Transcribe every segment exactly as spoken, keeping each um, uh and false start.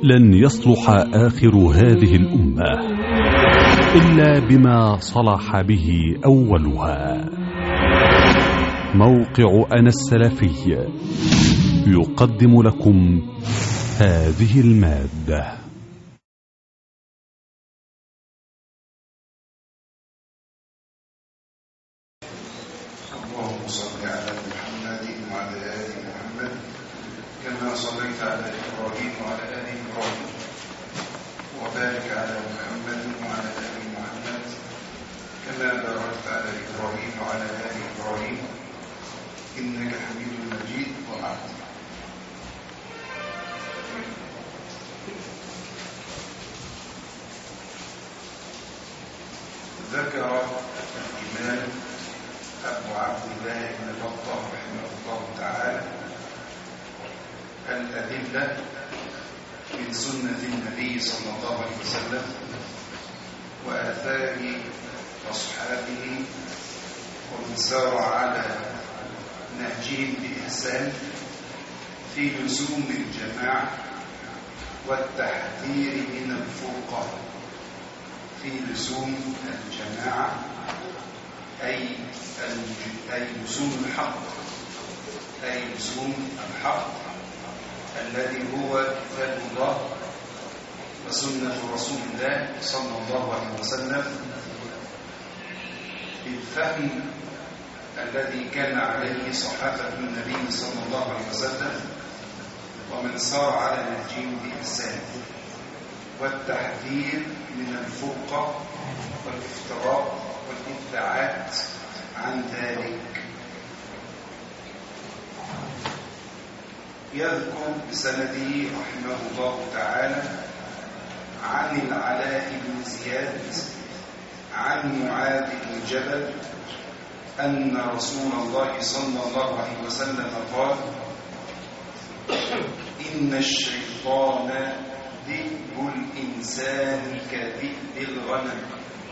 لن يصلح آخر هذه الأمة إلا بما صلح به أولها. موقع أنا السلفي يقدم لكم هذه المادة. اللهم صل على محمد وعلى آل محمد كما صليت على إبراهيم وعلى آل إبراهيم، وبارك على محمد وعلى آل محمد كما باركت على إبراهيم وعلى آل إبراهيم إنك حميد مجيد. وبعد، ذكر الإمام أبو عبد الله بن بطة رحمه الله تعالى الأدلة من سنة النبي صلى الله عليه وسلم وآثار أصحابه ومن سار على نهجهم بإحسان في لزوم الجماعة والتحذير من الفرقة. في لزوم الجماعة أي أي لزوم الحق، أي لزوم الحق الذي هو كتاب الله وسنة رسول الله صلى الله عليه وسلم بالفهم الذي كان عليه صحابة النبي صلى الله عليه وسلم ومن سار على نهجهم بإحسان، والتحذير من الفرقة والافتراء والابتعاد عن ذلك. يذكر بسنده رحمه الله تعالى عن العلاء بن زياد عن معاذ بن جبل أن رسول الله صلى الله عليه وسلم قال: إن الشيطان ذئب الإنسان كذئب الغنم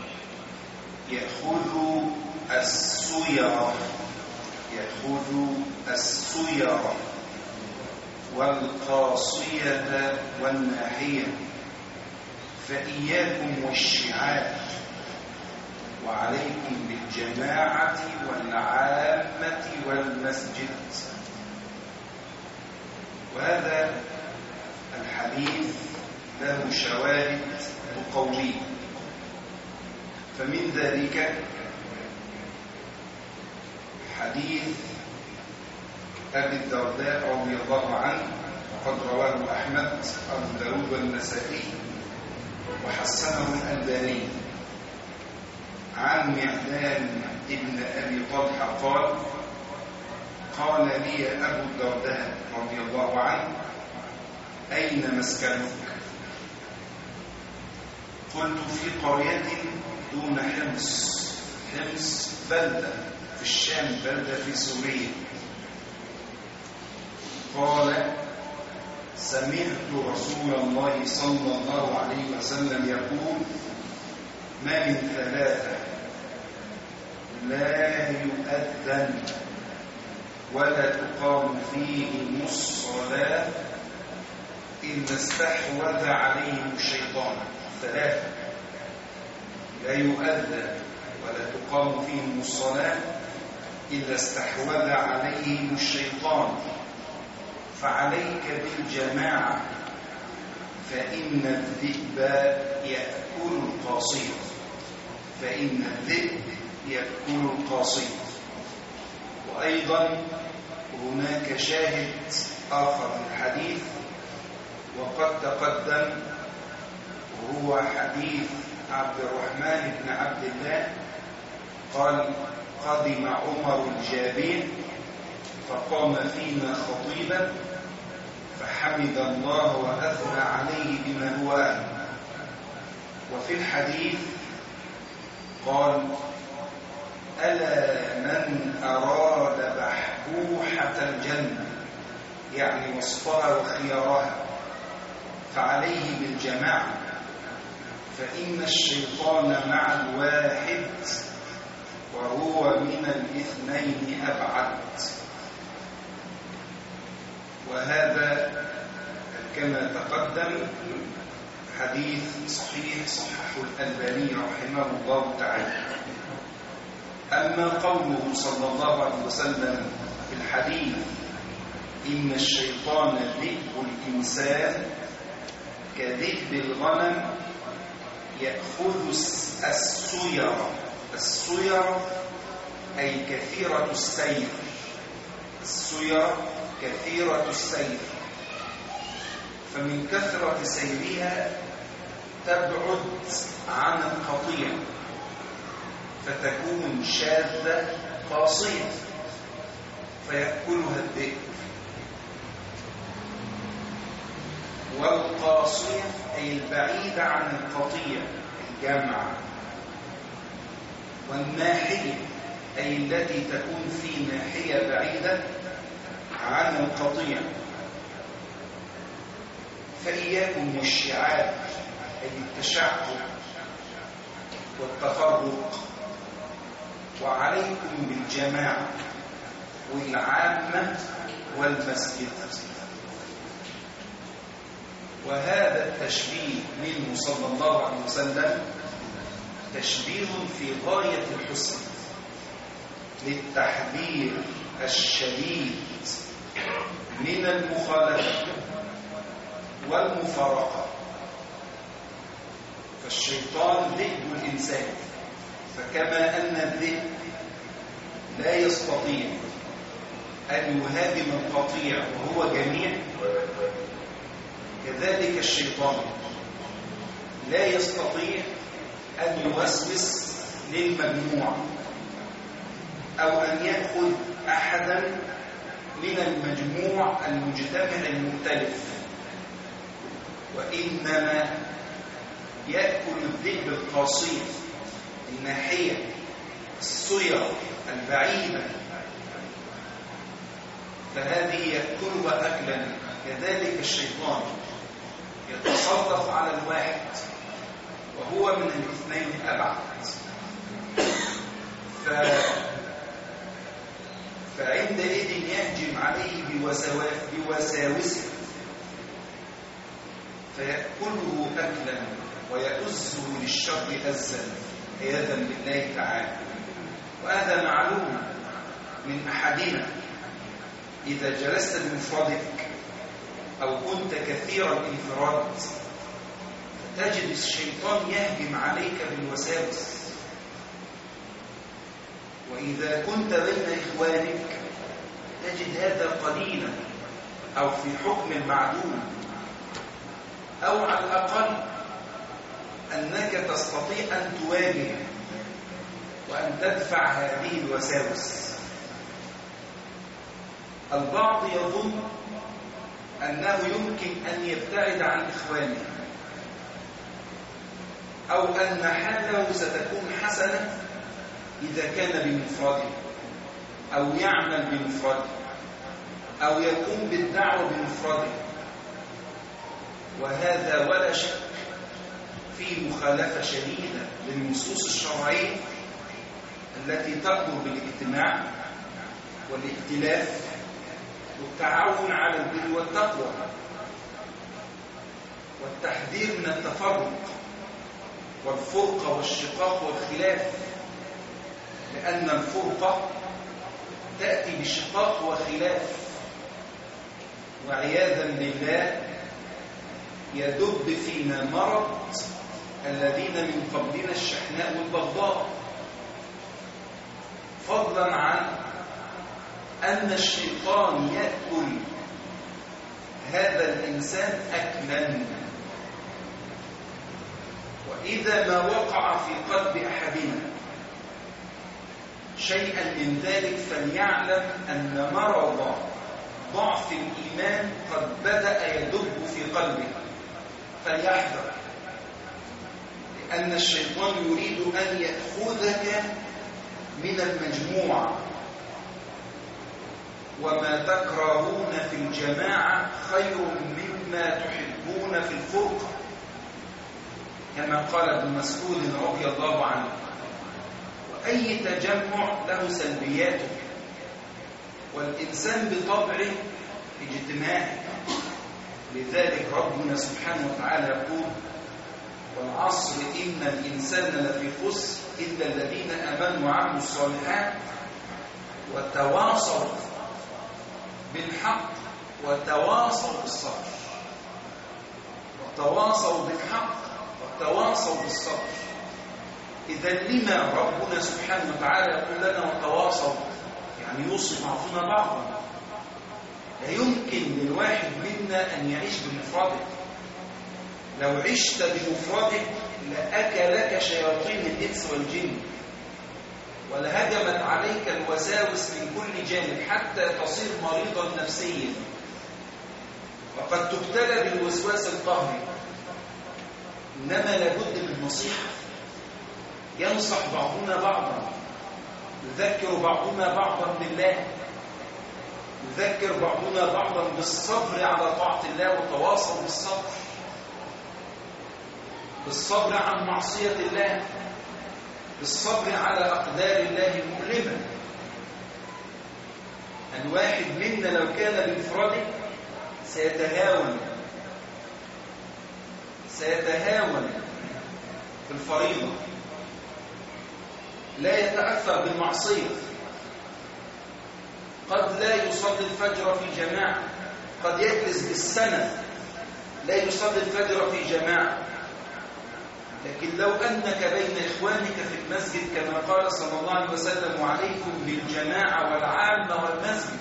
يأخذ السيرة يأخذ السيرة والقاصية والناحية، فإياكم والشعاب وعليكم بالجماعة والعامة والمسجد. وهذا الحديث له شواهد تقويه، فمن ذلك حديث أبي الدرداء رضي الله عنه وقد رواه أحمد أبو داود والنسائي وحسنه الألباني عن معدان ابن أبي طلحة قال: قال لي أبو الدرداء رضي الله عنه: أين مسكنك؟ قلت: في قرية دون حمص. حمص بلدة في الشام، بلدة في سوريا. قال: سمعت رسول الله صلى الله عليه وسلم يقول: ما من ثلاثة لا يؤذن ولا تقام فيهم الصلاة إلا استحوذ عليهم الشيطان. ثلاثة لا يؤذن ولا تقام فيهم الصلاة إلا استحوذ عليهم الشيطان، فعليك بالجماعة فإن الذئب يأكل القاصية فإن الذئب يأكل القاصية. وأيضا هناك شاهد آخر للحديث وقد تقدم، وهو حديث عبد الرحمن بن عبد الله قال: قدم عمر الجابين فقام فينا خطيبا فحمد الله وأثنى عليه بما هو أهل. وفي الحديث قال: ألا من أراد بحبوحة الجنة، يعني وسطها وخيارها، فعليه بالجماعة، فإن الشيطان مع الواحد وهو من الاثنين أبعد. وهذا كما تقدم حديث صحيح صححه الألباني رحمه الله تعالى. أما قوله صلى الله عليه وسلم في الحديث إن الشيطان ذئب الإنسان كذئب الغنم يأخذ السير، السير أي كثيرة السير، السير كثيرة السير، فمن كثرة سيرها تبعد عن القطيع فتكون شاذة قاصية فيأكلها الذئب. والقاصية أي البعيدة عن القطيع الجمع. والناحية أي التي تكون في ناحية بعيدة عن القطيع. فإياكم والشعاب أي التشعب والتفرق، وعليكم بالجماعة والعامة والمسجد. وهذا التشبيه منه صلى الله عليه وسلم تشبيه في غاية الحسن للتحذير الشديد من المخالفة والمفارقة. فالشيطان ذئب الإنسان، فكما أن الذئب لا يستطيع أن يهاجم القطيع وهو جميع، كذلك الشيطان لا يستطيع أن يوسوس للمجموع أو أن يأخذ أحدا من المجموع المجتمع المختلف، وإنما يأكل الذئب القاصير الناحية السيرة البعيدة، فهذه يأكلها أكلا. كذلك الشيطان يتصرف على الواحد وهو من الاثنين أبعد. ف... فعندئذ يهجم عليه بوساوسه فيأكله أكلا ويؤزه للشر أزا عياذا بالله تعالى. وهذا معلوم من أحدنا إذا جلست بمفردك أو كنت كثير الانفراد تجد الشيطان يهجم عليك بالوساوس، وإذا كنت بين إخوانك تجد هذا قليلا أو في حكم المعدوم، أو على الأقل أنك تستطيع أن تواجه وأن تدفع هذه الوساوس. البعض يظن أنه يمكن أن يبتعد عن إخوانه أو أن حاله ستكون حسنة إذا كان بمفرده أو يعمل بمفرده أو يقوم بالدعوة بمفرده، وهذا ولا شك فيه مخالفة شديدة للنصوص الشرعية التي تأمر بالاجتماع والائتلاف والتعاون على البر والتقوى والتحذير من التفرق والفرقة والشقاق والخلاف، لأن الفرقة تأتي بشقاق وخلاف، وعياذا بالله يدب فينا مرض الذين من قبلنا الشحناء والبغضاء، فضلا عن أن الشيطان يأكل هذا الإنسان أكلا. وإذا ما وقع في قلب أحدنا شيئا من ذلك فليعلم أن مرض ضعف الإيمان قد بدأ يدب في قلبه، فليحذر، لأن الشيطان يريد أن يأخذك من المجموعة، وما تكرهون في الجماعة خير مما تحبون في الفرقة، كما قال ابن مسعود رضي الله عنه. وأي تجمع له سلبياته، والإنسان بطبعه اجتماعي، لذلك ربنا سبحانه وتعالى يقول والعصر إن الإنسان لفي خسر إلا الذين آمنوا وعملوا الصالحات وتواصوا بالحق وتواصوا بالصبر وتواصوا بالحق وتواصوا بالصبر. إذا لما ربنا سبحانه وتعالى يقول لنا وتواصوا؟ يعني يوصي بعضنا بعضا. لا يمكن للواحد منا أن يعيش بمفرده. لو عشت بمفردك لأكلك شياطين الإنس والجن ولهجمت عليك الوساوس من كل جانب حتى تصير مريضا نفسيا وقد تبتلى بالوسواس القهري. إنما لابد من نصيحة، ينصح بعضنا بعضا، يذكر بعضنا بعضا بالله، يذكر بعضنا بعضا بالصبر على طاعة الله وتواصل بالصبر، بالصبر عن معصية الله، بالصبر على أقدار الله المؤلمة. الواحد منا لو كان بمفرده سيتهاون سيتهاون في الفريضة، لا يتأثر بالمعصية. قد لا يصلي الفجر في جماعة، قد يجلس بالسنة لا يصلي الفجر في جماعة، لكن لو أنك بين إخوانك في المسجد كما قال صلى الله عليه وسلم وعليكم بالجماعة والعامة والمسجد،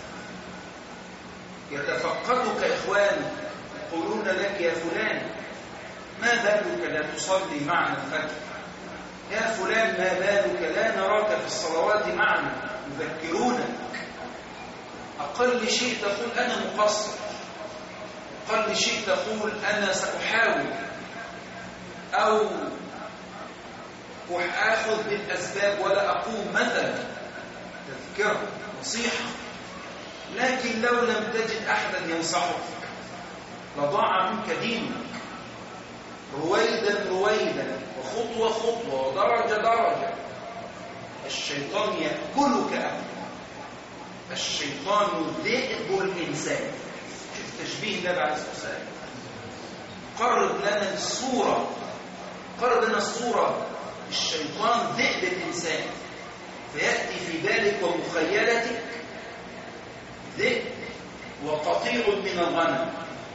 يتفقدك إخوانك يقولون لك يا فلان ما بالك لا تصلي معنا الفجر، يا فلان ما بالك لا نراك في الصلوات معنا، يذكرونك. أقل شيء تقول أنا مقصر، أقل شيء تقول أنا سأحاول أو أخذ بالأسباب ولا أقوم مثلا، تذكرة نصيحة. لكن لو لم تجد أحدا ينصحك لضاع منك دينك. رويدا رويدا وخطوة خطوة ودرجة درجة الشيطان يأكلك أكلا. الشيطان ذئب الإنسان. شوف تشبيه النبي عليه الصلاة والسلام. قرب لنا الصورة، قرب لنا الصورة. الشيطان ذئب الإنسان، فيأتي في بالك ومخيلتك ذئب وقطيع من الغنم.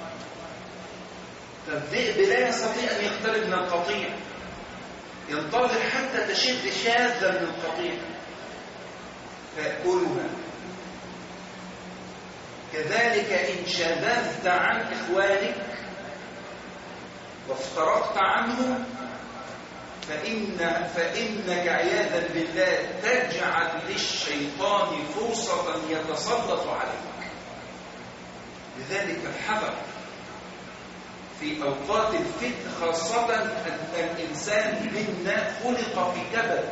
فالذئب لا يستطيع أن يقترب من القطيع، ينتظر حتى تشد شاذا من القطيع فيأكلها. كذلك إن شذذت عن إخوانك وافترقت عنهم فإن فإنك عياذا بالله تجعل للشيطان فرصة يتسلط عليك. لذلك الحذر في أوقات الفتن، خاصة أن الإنسان منا خلق في كبد،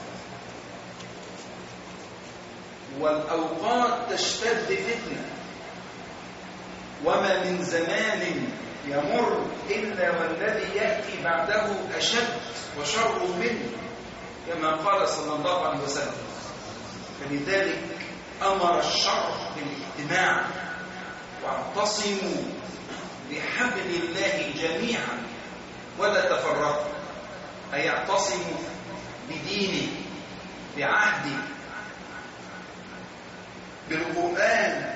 والأوقات تشتد فتنة، وما من زمان يمر إلا والذي يأتي بعده أشد وشر منه كما قال صلى الله عليه وسلم. فلذلك أمر الشرع بالاجتماع واعتصموا بحبل الله جميعا ولا تفرقوا، أي اعتصموا بدينه بعهده بالقرآن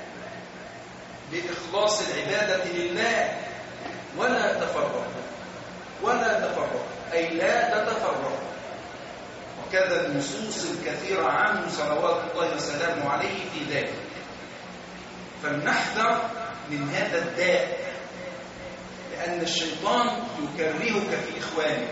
بإخلاص العبادة لله ولا تفرقوا ولا تفرقوا أي لا تتفرقوا. وكذا النصوص الكثيرة عنه صلوات الله وسلامه عليه في ذلك. فلنحذر من هذا الداء، لأن الشيطان يكرهك في إخوانك.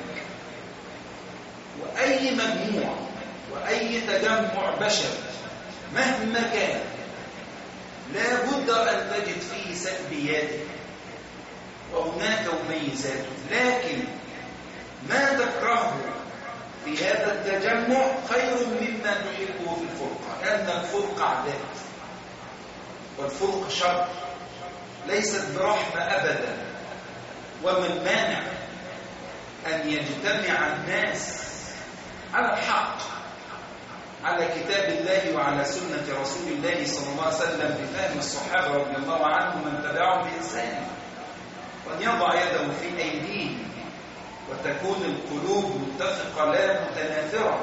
وأي مجموعة وأي تجمع بشري مهما كان لا بد أن تجد فيه سلبياته وهناك مميزاته، لكن ما تكرهه في هذا التجمع خير مما تحبه في الفرقة، لأن الفرقة عذاب والفرقة شر ليست برحمة أبدا. ومن مانع أن يجتمع الناس على الحق على كتاب الله وعلى سنة رسول الله صلى الله عليه وسلم بفهم الصحابة رضي الله عنهم من تبعهم بإحسان، وأن يضع يده في أيديهم وتكون القلوب متفقة لا متنافرة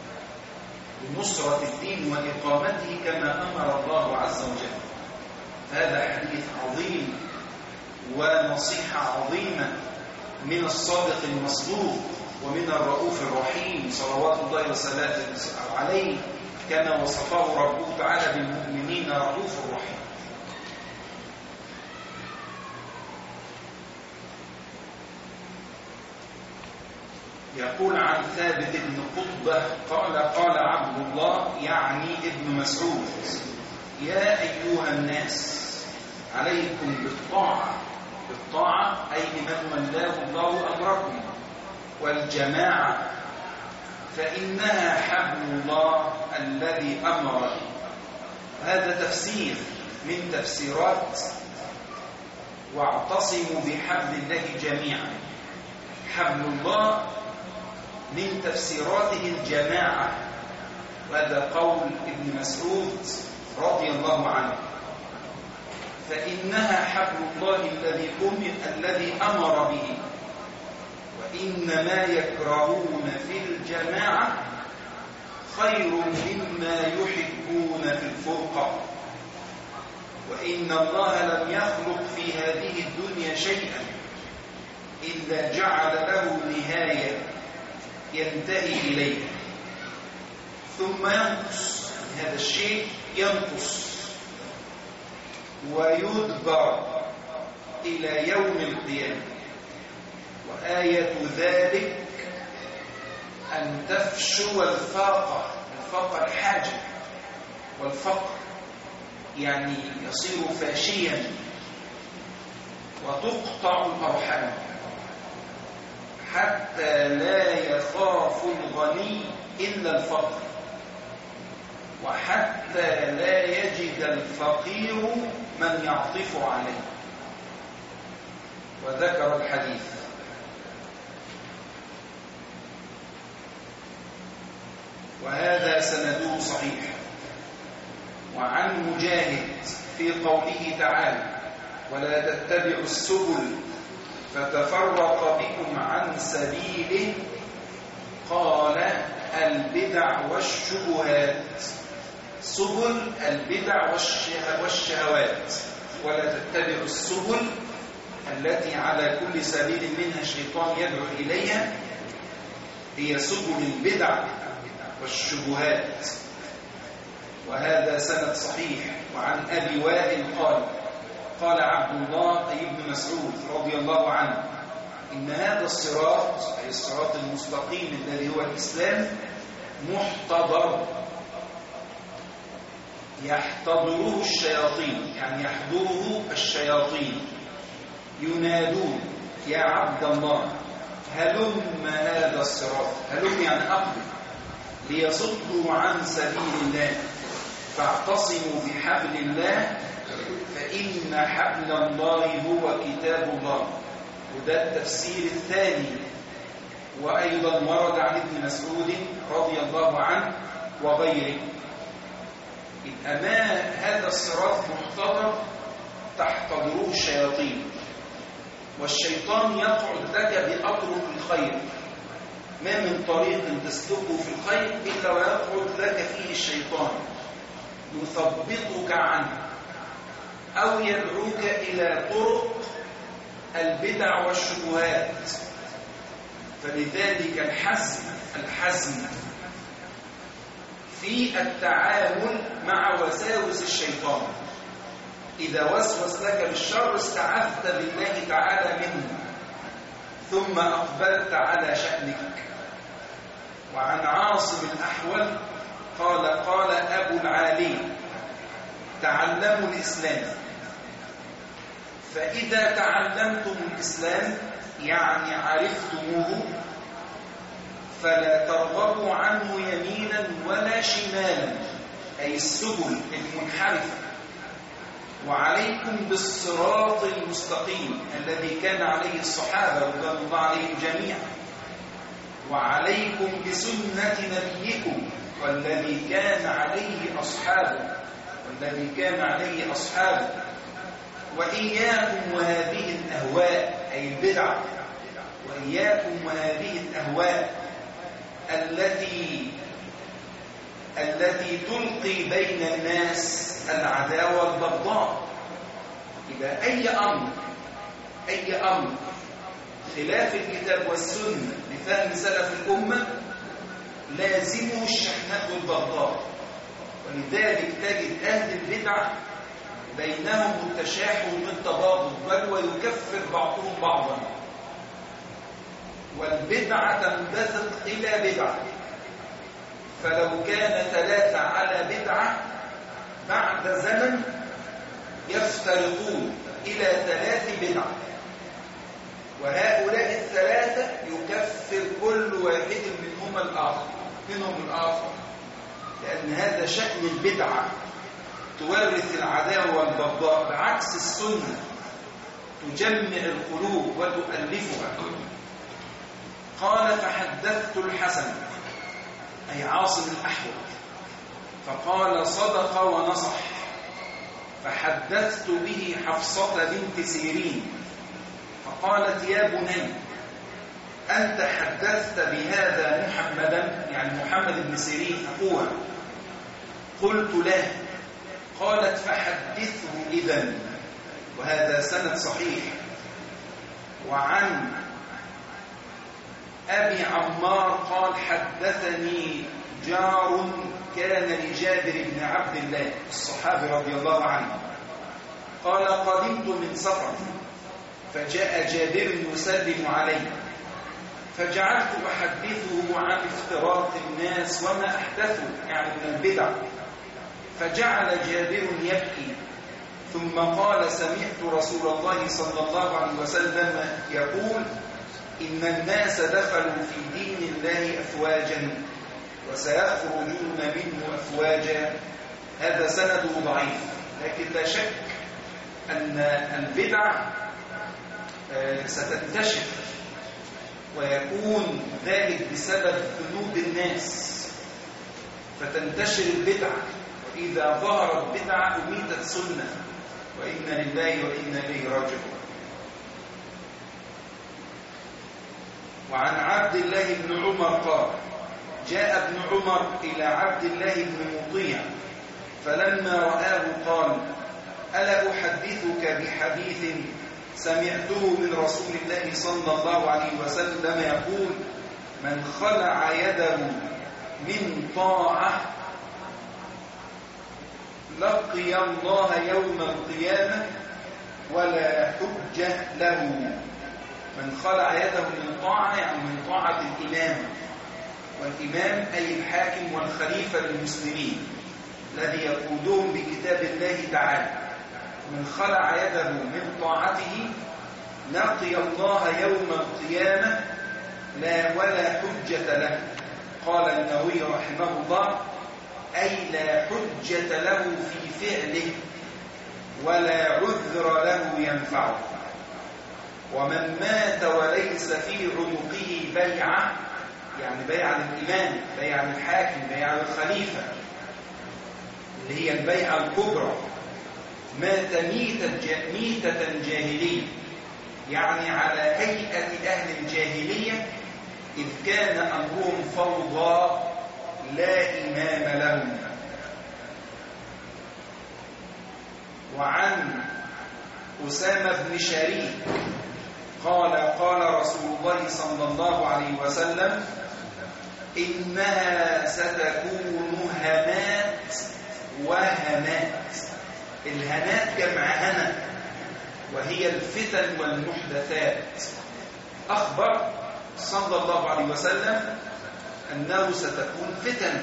لنصرة الدين وإقامته كما أمر الله عز وجل. هذا حديث عظيم ونصيحة عظيمة من الصادق المصدوق ومن الرؤوف الرحيم صلوات الله وسلامه عليه، كما وصفه ربه تعالى بالمؤمنين رؤوف رحيم. يقول عن ثابت بن قطبة قال قال عبد الله يعني ابن مسعود: يا أيها الناس عليكم بالطاعة، بالطاعة أي لمن ولاه الله أمركم، والجماعة فإنها حبل الله الذي أمر به. هذا تفسير من تفسيرات واعتصموا بحبل الله جميعا. حبل الله من تفسيراته الجماعة، وهذا قول ابن مسعود رضي الله عنه. فإنها حبل الله الذي الذي أمر به، وإنما يكرهون في الجماعة خير مما يحبون في الفرقة، وإن الله لم يخلق في هذه الدنيا شيئا إلا جعل له نهاية ينتهي إليه ثم ينقص. هذا الشيء ينقص ويدبر إلى يوم القيامة. وآية ذلك أن تفشو الفاقة، الفاقة الحاجة، والفقر يعني يصير فاشيا، وتقطع الأرحام حتى لا يخاف الغني إلا الفقر، وحتى لا يجد الفقير من يعطف عليه. وذكر الحديث. وهذا سنده صحيح. وعن مجاهد في قوله تعالى: ولا تتبعوا السبل فتفرق بكم عن سبيله، قال: البدع والشبهات. سبل البدع والشهوات. ولا تتبعوا السبل التي على كل سبيل منها الشيطان يدعو إليها، هي سبل البدع والشبهات. وهذا سند صحيح. وعن أبي وائل قال: قال عبد الله أي ابن مسعود رضي الله عنه: إن هذا الصراط أي الصراط المستقيم الذي هو الإسلام محتضر، يحتضره الشياطين، يعني يحضره الشياطين، ينادون: يا عبد الله هلم هذا الصراط. هلم يعني أقبل، ليصدوا عن سبيل الله، فاعتصموا بحبل الله، فإن حبل الله هو كتاب الله. وده التفسير الثاني. وأيضا ورد عن ابن مسعود رضي الله عنه وغيره: أما هذا الصراط محتضر تحتضره الشياطين، والشيطان يقعد لك بأطرق الخير، ما من طريق تسلكه في الخير إلا ويقعد لك فيه الشيطان يثبطك عنه، أو يدعوك إلى طرق البدع والشبهات. فلذلك الحزم الحزم في التعامل مع وساوس الشيطان. إذا وسوس لك بالشر استعذت بالله تعالى منه، ثم أقبلت على شأنك. وعن عاصم الأحول قال: قال أبو العالي: تعلموا الإسلام، فإذا تعلمتم الإسلام يعني عرفتموه، فلا ترغبوا عنه يمينا ولا شمالا، أي السبل المنحرفة، وعليكم بالصراط المستقيم الذي كان عليه الصحابة رضوان الله عليهم جميعا. وعليكم بسنة نبيكم والذي كان عليه أصحابه والذي كان عليه أصحابه وإياكم وهذه الأهواء أي البدع وإياكم وهذه الأهواء التي التي تلقي بين الناس العداوة والبغضاء. إذا أي أمر أي أمر خلاف الكتاب والسنة لفهم سلف الأمة لازمه الشحناء والبغضاء، ولذلك تجد أهل البدع بينهم التشاحن والتباغض بل ويكفر بعضهم بعضا، والبدعة تنبثق إلى بدعة، فلو كان ثلاثة على بدعة بعد زمن يفترقون إلى ثلاث بدع، وهؤلاء الثلاثة يكفر كل واحد منهم الآخر منهم الآخر لأن هذا شأن البدعة تورث العداوة والبغضاء، بعكس السنة تجمع القلوب وتؤلفها. قال فحدثت الحسن أي عاصم الأحول فقال صدق ونصح، فحدثت به حفصة بنت سيرين فقالت يا بني أنت حدثت بهذا محمدا يعني محمد بن سيرين أخوها؟ قلت لا. قالت فحدثه إذن، وهذا سند صحيح. وعن أبي عمار قال حدثني جار كان لجابر بن عبد الله الصحابي رضي الله عنه قال قدمت من سفر فجاء جابر يسلم علي فجعلت أحدثه عن افتراق الناس وما أحدثوا يعني من البدع، فجعل جابر يبكي ثم قال سمعت رسول الله صلى الله عليه وسلم يقول إن الناس دخلوا في دين الله أفواجا وسيخرجون منه أفواجا. هذا سنده ضعيف، لكن لا شك أن البدع ستنتشر ويكون ذلك بسبب ذنوب الناس فتنتشر البدع، وإذا ظهرت بدعة أميتت سنة، وإنا لله وإنا إليه راجعون. وعن عبد الله بن عمر قال جاء ابن عمر إلى عبد الله بن مطيع فلما رآه قال ألا أحدثك بحديث سمعته من رسول الله صلى الله عليه وسلم يقول من خلع يده من طاعة لقي الله يوم القيامة ولا حجة له. من خلع يده من طاعة يعني من طاعة الإمام، والإمام أي الحاكم والخليفة للمسلمين الذي يقودهم بكتاب الله تعالى. من خلع يده من طاعته لقي الله يوم القيامة لا ولا حجة له. قال النووي رحمه الله أي لا حجة له في فعله ولا عذر له ينفعه. ومن مات وليس في عنقه بيعة يعني بيعة للإمام بيعة للحاكم بيعة للخليفة اللي هي البيعة الكبرى، مات ميتة ميتة جاهلية يعني على هيئة أهل الجاهلية إذ كان أمرهم فوضى لا إمام لهم. وعن أسامة بن شريك قال قال رسول الله صلى الله عليه وسلم إنها ستكون هنات وهنات. الهنات جمع هنا وهي الفتن والمحدثات. أخبر صلى الله عليه وسلم أنه ستكون فتن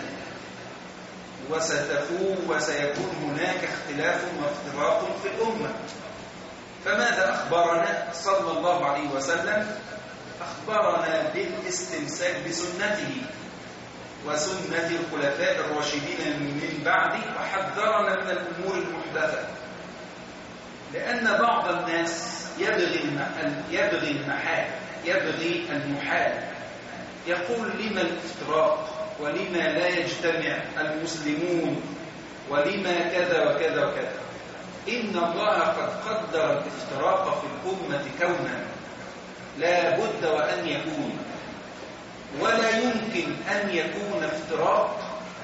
وستكون وسيكون هناك اختلاف وافتراق في الأمة. فماذا أخبرنا صلى الله عليه وسلم؟ أخبرنا بالاستمساك بسنته وسنة الخلفاء الراشدين من بعده، وحذرنا من الأمور المحدثة، لأن بعض الناس يبغي يبغي المحال يبغي المحال يقول لما الافتراق ولما لا يجتمع المسلمون ولما كذا وكذا وكذا. إن الله قد قدر الافتراق في الأمة كونا لا بد وأن يكون، ولا يمكن أن يكون افتراق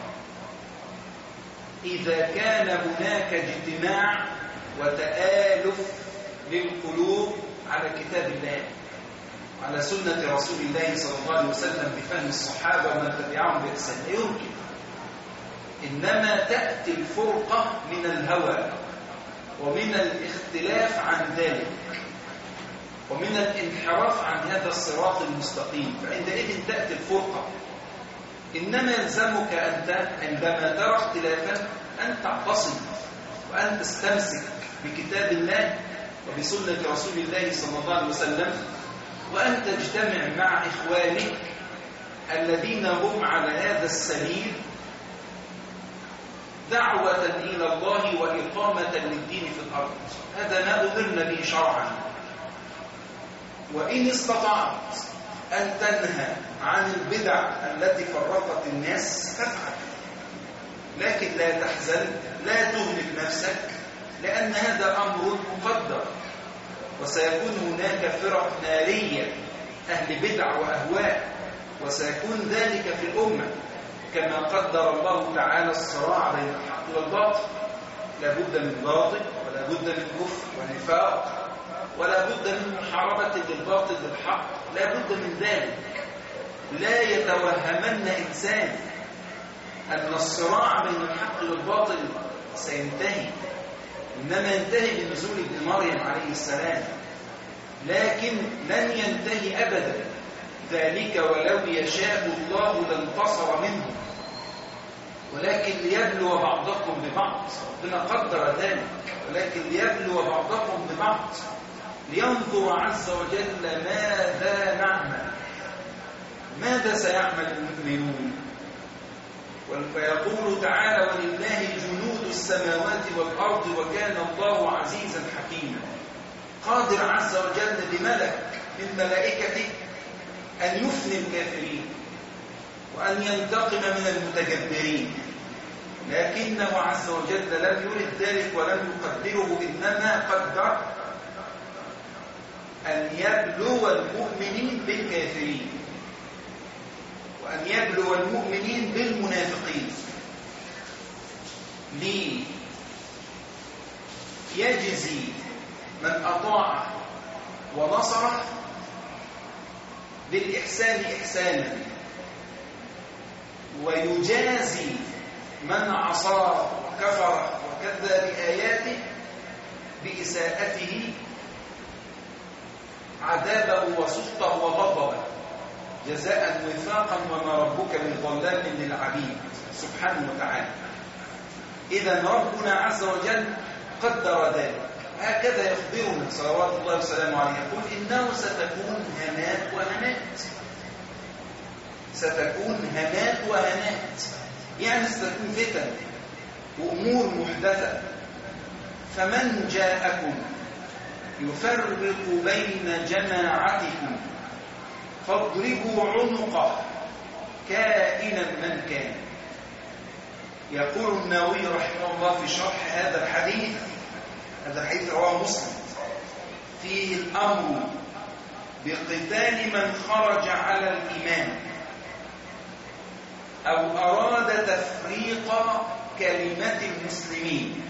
إذا كان هناك اجتماع وتآلف للقلوب على كتاب الله على سنة رسول الله صلى الله عليه وسلم بفهم الصحابة ومن تبعهم بإحسان. لا يمكن، إنما تأتي الفرقة من الهوى ومن الاختلاف عن ذلك ومن الانحراف عن هذا الصراط المستقيم، فعندئذ تأتي الفرقة. إنما يلزمك أنت عندما ترى اختلافا أن تعتصم وأن تستمسك بكتاب الله وبسنة رسول الله صلى الله عليه وسلم، وأن تجتمع مع إخوانك الذين هم على هذا السبيل دعوة إلى الله وإقامة للدين في الأرض. هذا ما أمرنا به شرعا. وإن استطعت أن تنهى عن البدع التي فرقت الناس فافعل، لكن لا تحزن، لا تهلك نفسك، لأن هذا أمر مقدر، وسيكون هناك فرق نارية أهل بدع وأهواء، وسيكون ذلك في الأمة كما قدر الله تعالى الصراع بين الحق والباطل. لا بد من باطل ولا بد من كفر ونفاق ولا بد من محاربة للباطل بالحق، لا بد من ذلك. لا يتوهمن إنسان أن الصراع بين الحق والباطل سينتهي، إنما ينتهي بنزول ابن مريم عليه السلام، لكن لن ينتهي أبدا ذلك ولو يشاء الله لانتصر منهم، ولكن ليبلو بعضكم ببعض. ربنا قدر ذلك، ولكن ليبلو بعضكم ببعض لينظر عز وجل ماذا نعمل، ماذا سيعمل المؤمنون. فيقول تعالى: ولله جنود السماوات والأرض وكان الله عزيزا حكيما. قادر عز وجل بملك من ملائكته أن يفني الكافرين وأن ينتقم من المتجبرين، لكنه عز وجل لم يرد ذلك ولم يقدره، إنما قدر أن يبلو المؤمنين بالكافرين وأن يبلو المؤمنين بالمنافقين، ليجزي من أطاعه ونصره بالإحسان إحسانا، ويجازي من عصاه وكفر وكذب بآياته بإساءته عذابه وسخطه وغضبه جزاء وفاقا، وما ربك بظلام للعبيد سبحانه وتعالى. إذا ربنا عز وجل قدر ذلك، هكذا يخبرنا صلوات الله وسلامه عليه، يقول: إنه ستكون هنات وهنات، ستكون هنات وهنات، يعني ستكون فتن وأمور محدثة. فمن جاءكم يفرق بين جماعتكم فاضربوا عنقه كائنا من كان. يقول النووي رحمه الله في شرح هذا الحديث، هذا الحديث رواه مسلم، فيه الأمر بقتال من خرج على الإيمان أو أراد تفريق كلمة المسلمين،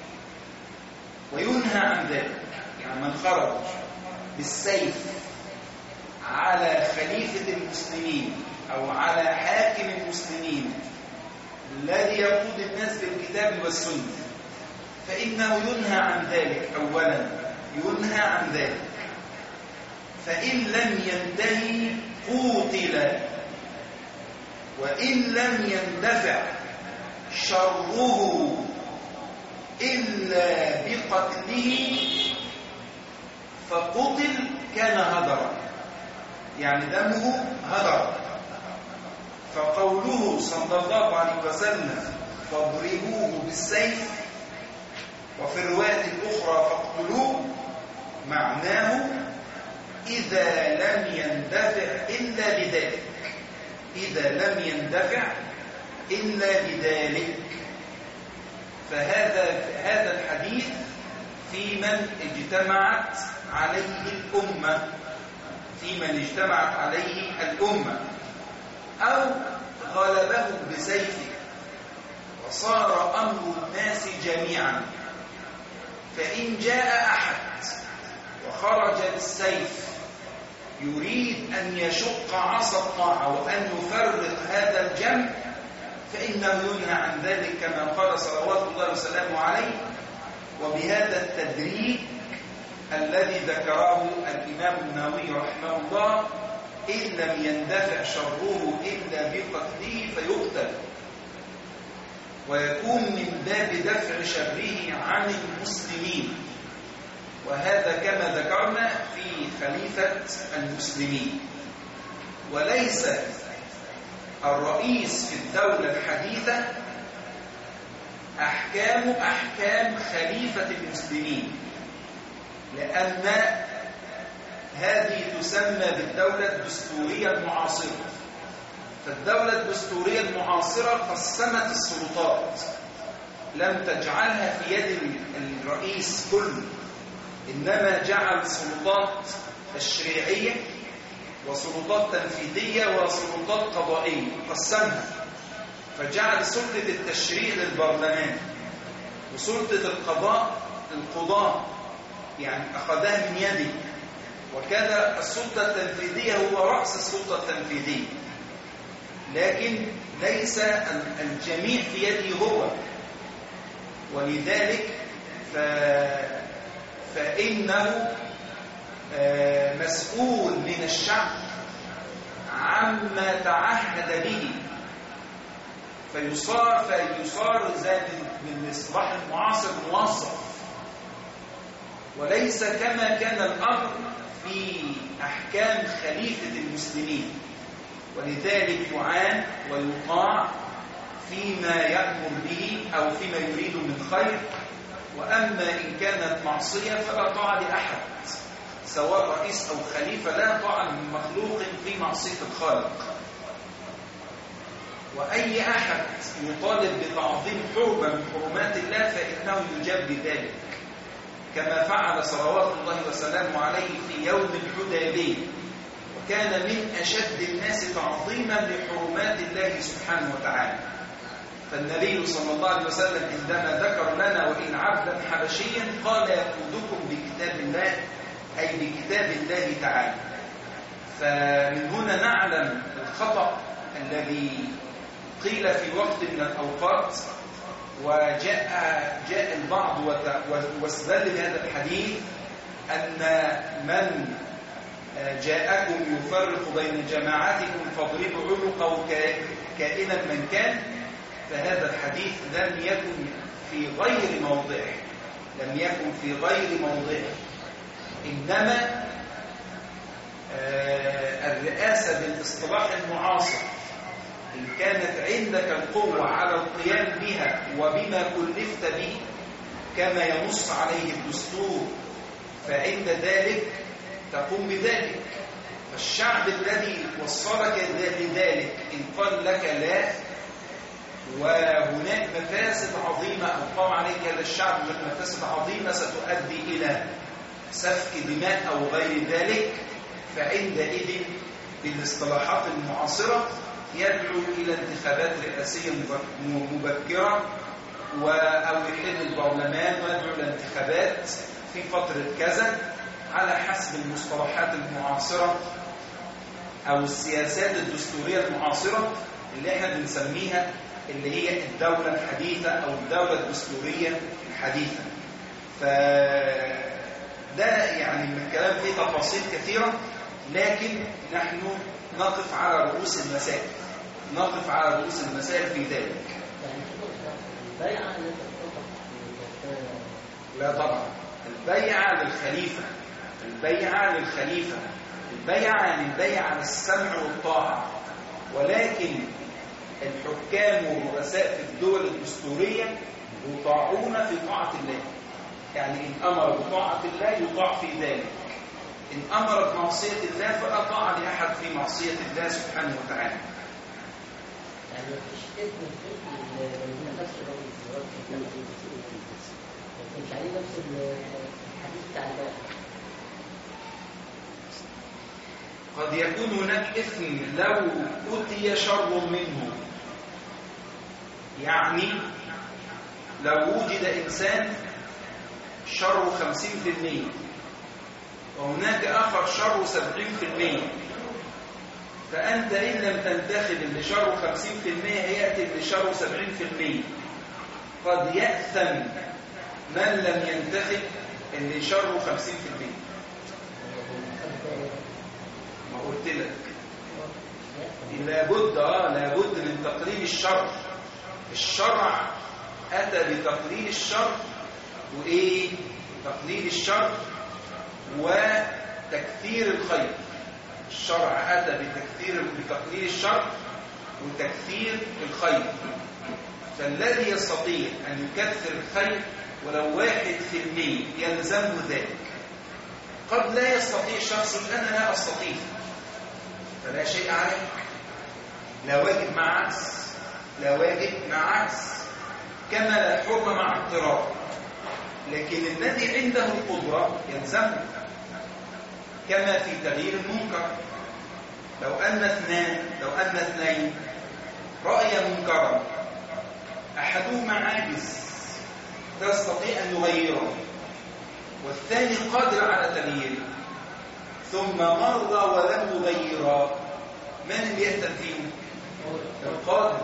وينهى عن ذلك. يعني من خرج بالسيف على خليفة المسلمين أو على حاكم المسلمين الذي يقود الناس بالكتاب والسنة، فإنه ينهى عن ذلك. أولا ينهى عن ذلك، فإن لم ينتهي قوتل، وإن لم يندفع شره إلا بقتله فقتل كان هدرا، يعني دمه هدر. فقوله صلى الله عليه وسلم: فاضربوه بالسيف، وفي الرواية الأخرى فاقتلوه، معناه إذا لم يندفع إلا بذلك، إذا لم يندفع إلا بذلك. فهذا هذا الحديث في من اجتمعت عليه الأمة في من اجتمعت عليه الأمة أو غلبه بسيفه وصار أمر الناس جميعا. فإن جاء أحد وخرج بالسيف يريد أن يشق عصا الطاعة وأن يفرق هذا الجمع فإنه ينهى عن ذلك كما قال صلوات الله وسلامه عليه. وبهذا التدريج الذي ذكره الإمام النووي رحمه الله إن لم يندفع شره إلا بقتله فيقتل، ويكون من باب دفع شره عن المسلمين. وهذا كما ذكرنا في خليفة المسلمين. وليس الرئيس في الدولة الحديثة أحكام أحكام خليفة المسلمين، لأن هذه تسمى بالدولة الدستورية المعاصرة. فالدولة الدستورية المعاصرة قسمت السلطات، لم تجعلها في يد الرئيس كله، إنما جعل سلطات تشريعية وسلطات تنفيذية وسلطات قضائية، قسمها. فجعل سلطة التشريع للبرلمان وسلطة القضاء للقضاء، يعني أخذها من يده. وكذا السلطة التنفيذية هو رأس السلطة التنفيذية، لكن ليس الجميع في يده هو. ولذلك ف... فإنه مسؤول من الشعب عما تعهد به، فيصار فيصار زي بالاصطلاح المعاصر موظف، وليس كما كان الأمر في أحكام خليفة المسلمين. ولذلك يعان ويطاع فيما يأمر به أو فيما يريد من خير، وأما إن كانت معصية فلا طاعة لأحد سواء رئيس أو خليفة، لا طاعة من مخلوق في معصية الخالق. وأي أحد يطالب بتعظيم حرمة من حرمات الله فإنه يجاب بذلك، كما فعل صلوات الله وسلامه عليه في يوم الحديبية، وكان من أشد الناس تعظيما لحرمات الله سبحانه وتعالى. فالنبي صلى الله عليه وسلم عندما ذكر لنا وإن عبدا حبشيا قال يقودكم بكتاب الله، أي بكتاب الله تعالى. فمن هنا نعلم الخطأ الذي قيل في وقت من الأوقات، وجاء جاء البعض واستدل بهذا الحديث أن من جاءكم يفرق بين جماعاتكم فاضربوا عنقه كائنا من كان. فهذا الحديث لم يكن في غير موضعه، لم يكن في غير موضعه. إنما الرئاسة بالاصطلاح المعاصر إن كانت عندك القوة على القيام بها وبما كلفت به كما ينص عليه الدستور، فعند ذلك تقوم بذلك. فالشعب الذي وصلك لذلك إن قال لك لا وهناك مفاسد عظيمة أقام عليك هذا الشعب من مفاسد عظيمة ستؤدي إلى سفك دماء أو غير ذلك، فعندئذ بالاصطلاحات المعاصرة يدعو إلى انتخابات رئاسية مبكرة أو يحل البرلمان ويدعو إلى انتخابات في فترة كذا على حسب المصطلحات المعاصرة أو السياسات الدستورية المعاصرة اللي احنا بنسميها اللي هي الدولة الحديثة أو الدولة الدستورية الحديثة. فده يعني من الكلام فيه تفاصيل كثيرة، لكن نحن نقف على رؤوس المسائل نقف على رؤوس المسائل في ذلك. لا طبعا، البيعة للخليفة البيعة للخليفة البيعة يعني البيعة على السمع والطاعة، ولكن الحكام والرؤساء في الدول الدستورية يطاعون في طاعة الله. يعني إن أمر بطاعة الله يطاع في ذلك، إن أمر بمعصية الله فلا طاعة لأحد في معصية الله سبحانه وتعالى. يعني مفيش إثم في من نفس الرجل مش عليه نفس الحديث بتاع الباقي. قد يكون هناك إثم لو أتي شر منه، يعني لو وجد إنسان شر خمسين في المية وهناك آخر شر سبعين في المية، فأنت إن لم تنتخب اللي شر خمسين في المية هيأتي اللي شر سبعين في المية. قد يأثم من لم ينتخب اللي شر خمسين في المية. ما قلت لك لابد اه لابد من تقليل الشر. الشرع أتى بتقليل الشر وإيه؟ تقليل الشر وتكثير الخير. الشرع أتى بتكثير بتقليل الشر وتكثير الخير. فالذي يستطيع أن يكثر الخير ولو واحد في المية يلزمه ذلك. قد لا يستطيع شخص، أنا لا أستطيع، فلا شيء عليك، لا واجب مع عكس، لا واجب مع عكس، كما لا حرمة مع اضطرار. لكن الذي عنده القدرة يلزمه، كما في تغيير المنكر. لو أن اثنان لو أن اثنين رأي منكرا، أحدهما عاجز لا يستطيع أن يغيره والثاني قادر على تغييره، ثم مر ولم يغيره، من اللي يهتم فيه؟ القادر.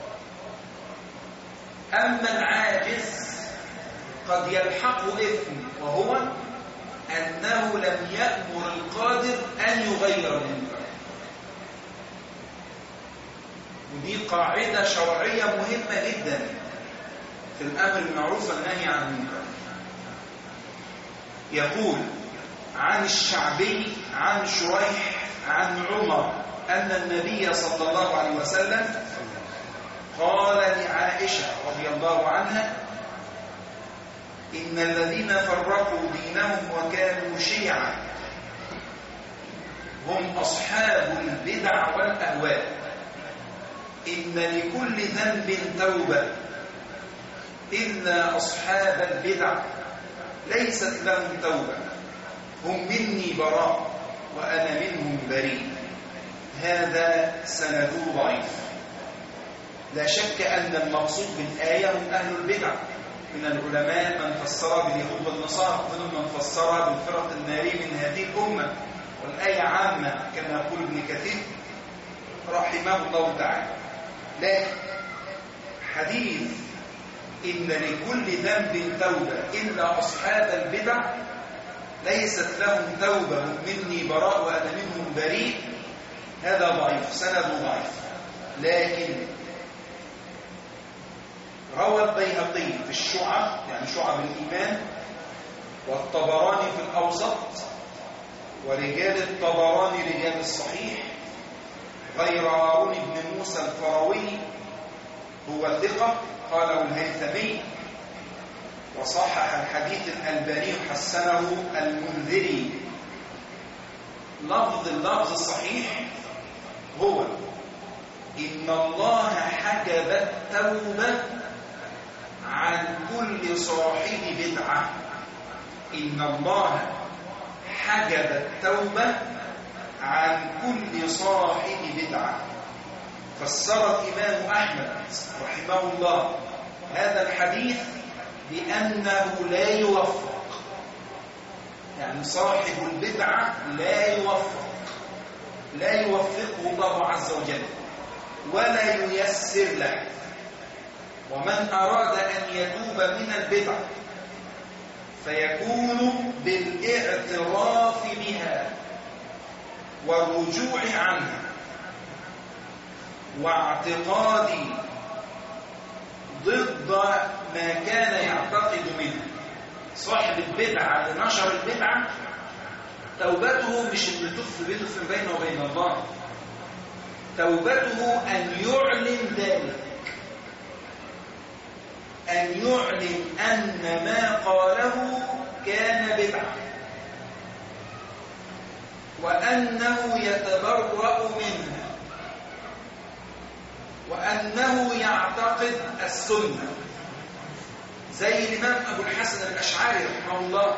أما العاجز قد يلحقه إثم، وهو أنه لم يأمر القادر أن يغير المنكر. ودي قاعدة شرعية مهمة جدا في الأمر بالمعروف والنهي عن المنكر. يقول عن الشعبي عن شريح عن عمر أن النبي صلى الله عليه وسلم قال لعائشة رضي الله عنها: إن الذين فرقوا دينهم وكانوا شيعا هم أصحاب البدع والأهواء، إن لكل ذنب توبة إلا أصحاب البدع ليست لهم توبة، هم مني براء وأنا منهم بريء. هذا سنده ضعيف. لا شك أن المقصود بالآية هم أهل البدع. من العلماء من فسر باليهود والنصارى، ومنهم من فسر بالفرق النارية من هذه الأمة، والآية عامة كما يقول ابن كثير رحمه الله تعالى. لكن حديث إن لكل ذنب توبة إلا أصحاب البدع ليست لهم توبة مني براء وأنا منهم بريء، هذا ضعيف، سند ضعيف. لكن روى البيهقي في الشعب، يعني شعب الإيمان، والطبراني في الأوسط، ورجال الطبراني رجال الصحيح، غير هارون بن موسى الفروي هو ثقة قاله الهيثمي، وصحح الحديث الألباني حسنه المنذري. لفظ اللفظ الصحيح هو: إن الله حجب التوبة عن كل صاحب بدعة. إن الله حجب التوبة عن كل صاحب بدعة. فسر الإمام أحمد رحمه الله هذا الحديث بأنه لا يوفق، يعني صاحب البدعة لا يوفق، لا يوفقه الله عز وجل ولا ييسر له. ومن أراد أن يتوب من البدعة فيكون بالاعتراف بها والرجوع عنها واعتقاد ضد ما كان يعتقد منه. صاحب البدعة اللي نشر البدعة توبته مش ان تخفي بينه بينه وبين الله، توبته أن يعلن ذلك، أن يعلن أن ما قاله كان بدعة وأنه يتبرأ منها وأنه يعتقد السنة، زي الإمام أبو الحسن الأشعري رحمه الله.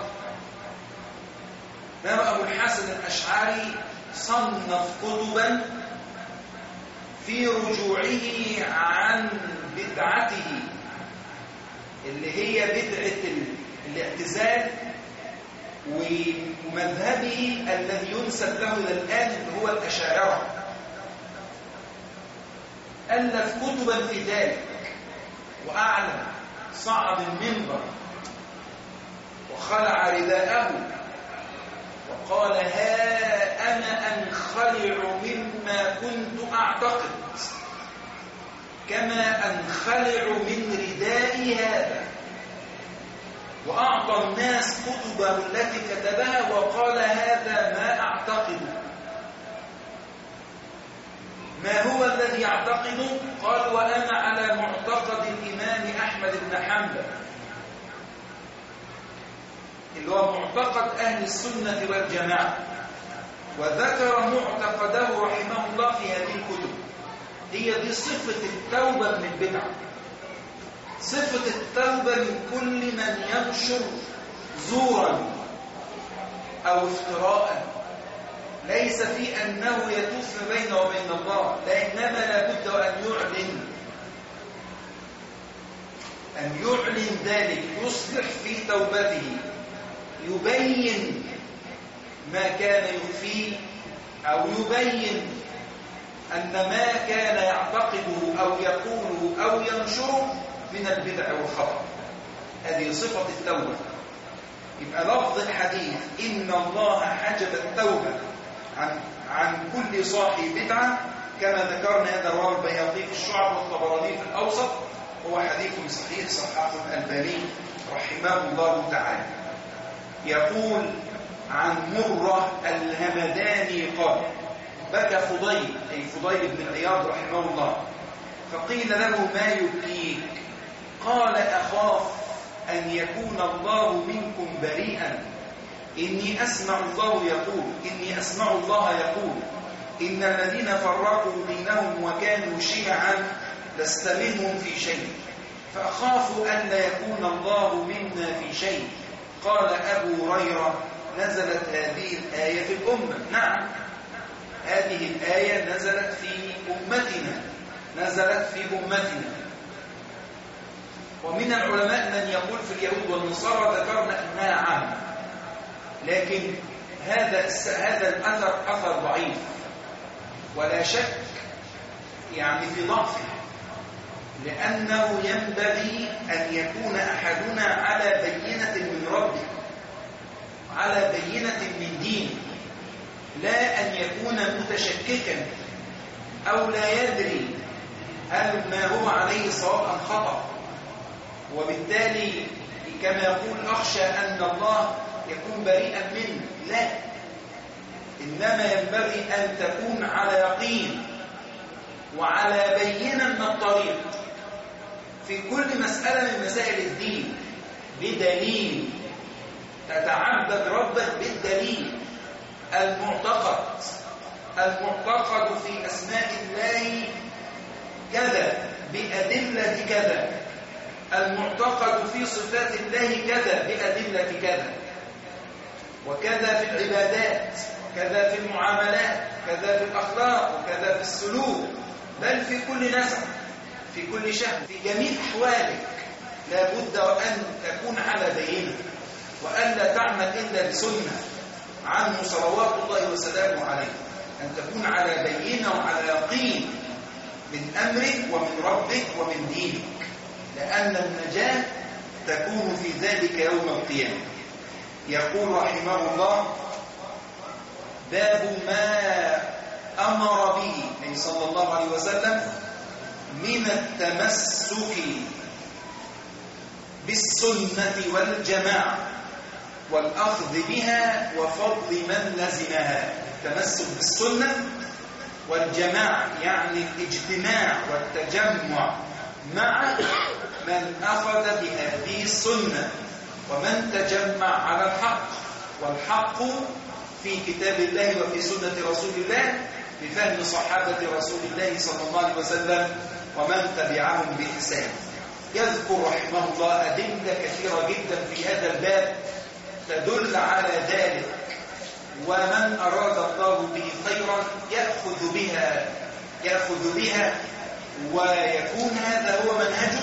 الإمام أبو الحسن الأشعري صنف كتبا في رجوعه عن بدعته اللي هي بدعة الاعتزال ومذهبه الذي ينسب له إلى الآن اللي هو الأشاعرة. ألف كتبا في ذلك، وأعلم صعد المنبر وخلع رداءه وقال: ها أنا أنخلع مما كنت أعتقد كما أنخلع من ردائي هذا. وأعطى الناس كتبه التي كتبها وقال: هذا ما أعتقد. ما هو الذي يعتقده؟ قال: وأنا على معتقد الإمام أحمد بن حنبل، اللي هو معتقد أهل السنة والجماعة. وذكر معتقده رحمه الله في هذه الكتب. هي دي صفة التوبة من البدعة، صفة التوبة من كل من ينشر زورا أو افتراء، ليس في أنه يتوف بينه وبين الله، لإنما لابد أن يعلن أن يعلن ذلك، يصلح في توبته، يبين ما كان يخفيه أو يبين أن ما كان يعتقده أو يقوله أو ينشره من البدع والخطأ. هذه صفة التوبة. يبقى لفظ الحديث إن الله حجب التوبة عن عن كل صاحب بدعة كما ذكرنا، هذا رواه البيهقي في الشعب والطبراني في الأوسط، هو حديث صحيح صححه الألباني رحمه الله تعالى. يقول عن مرة الهمداني قال: بكى فضيل، أي فضيل بن عياض رحمه الله، فقيل له: ما يبكيك؟ قال: أخاف أن يكون الله منكم بريئا. إني أسمع الله يقول إني أسمع الله يقول إن الذين فرقوا دينهم وكانوا شيعا لست منهم في شيء، فأخاف أن لا يكون الله منا في شيء. قال أبو هريرة: نزلت هذه الآية في الأمة. نعم، هذه الآية نزلت في أمتنا، نزلت في أمتنا. ومن العلماء من يقول في اليهود والنصارى، ذكرنا أنها عامة، لكن هذا هذا الأثر أثر ضعيف ولا شك يعني في ضعفه، لأنه ينبغي أن يكون أحدنا على بينة من ربه، على بينة من دينه، لا أن يكون متشككا أو لا يدري هل ما هو عليه صواب أم خطأ، وبالتالي كما يقول أخشى أن الله يكون بريئا منه. لا، إنما ينبغي أن تكون على يقين وعلى بينة من الطريق في كل مسألة من مسائل الدين بدليل، تتعبد ربك بالدليل. المعتقد المعتقد في أسماء الله كذا بأدلة كذا، المعتقد في صفات الله كذا بأدلة كذا، وكذا في العبادات، كذا في المعاملات، كذا في الأخلاق، وكذا في السلوك، بل في كل نسع، في كل شأن، في جميع أحوالك لا بد أن تكون على بينة، وأن لا تعمل إلا بسنة عنه صلوات الله وسلامه عليه، أن تكون على بينة وعلى يقين من أمرك ومن ربك ومن دينك، لأن النجاة تكون في ذلك يوم القيامة. يقول رحمه الله: باب ما أمر به أي صلى الله عليه وسلم من التمسك بالسنة والجماعة والأخذ بها وفضل من لزمها. التمسك بالسنة والجماعة يعني الاجتماع والتجمع مع من أخذ بهذه السنة ومن تجمع على الحق، والحق في كتاب الله وفي سنة رسول الله بفهم صحابة رسول الله صلى الله عليه وسلم ومن تبعهم بإحسان. يذكر رحمه الله أدلة كثيرة جدا في هذا الباب تدل على ذلك، ومن أراد الله به خيرا يأخذ بها يأخذ بها ويكون هذا هو منهجه،